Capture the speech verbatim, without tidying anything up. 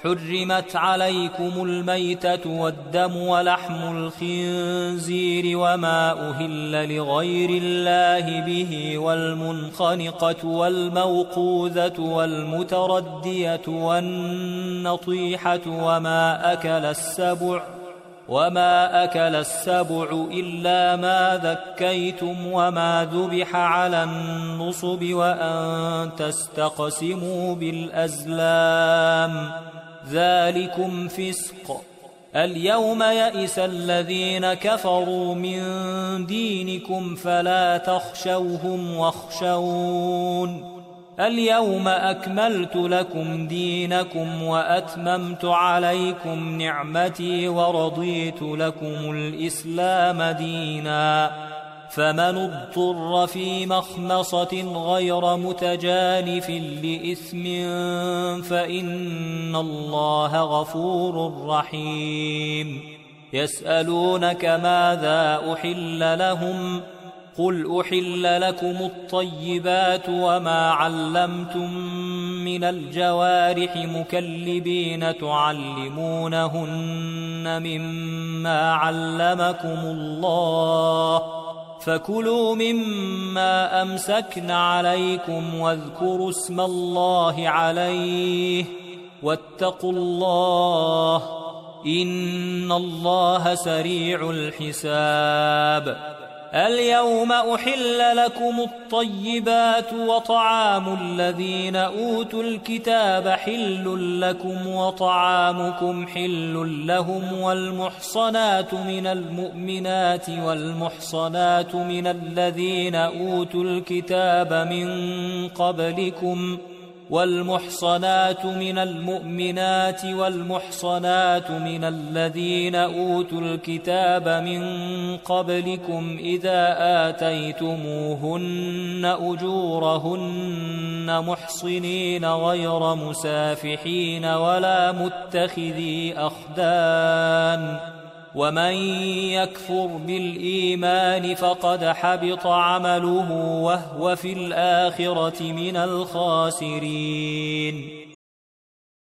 حرمت عليكم الميتة والدم ولحم الخنزير وما أهل لغير الله به والمنخنقة والموقوذة والمتردية والنطيحة وما أكل السبع وما أكل السبع إلا ما ذكيتم وما ذبح على النصب وأن تستقسموا بالأزلام ذلكم فسق. اليوم يئس الذين كفروا من دينكم فلا تخشوهم واخشون اليوم أكملت لكم دينكم وأتممت عليكم نعمتي ورضيت لكم الإسلام دينا فمن اضطر في مخمصة غير متجانف لإثم فإن الله غفور رحيم. يسألونك ماذا أحل لهم قل أحل لكم الطيبات وما علمتم من الجوارح مكلبين تعلمونهن مما علمكم الله فكلوا مما أمسكن عليكم واذكروا اسم الله عليه واتقوا الله إن الله سريع الحساب. اليوم أحل لكم الطيبات وطعام الذين أوتوا الكتاب حل لكم وطعامكم حل لهم والمحصنات من المؤمنات والمحصنات من الذين أوتوا الكتاب من قبلكم والمحصنات من المؤمنات والمحصنات من الذين أوتوا الكتاب من قبلكم إذا آتيتموهن أجورهن محصنين غير مسافحين ولا متخذي أخدان ومن يكفر بالإيمان فقد حبط عمله وهو في الآخرة من الخاسرين.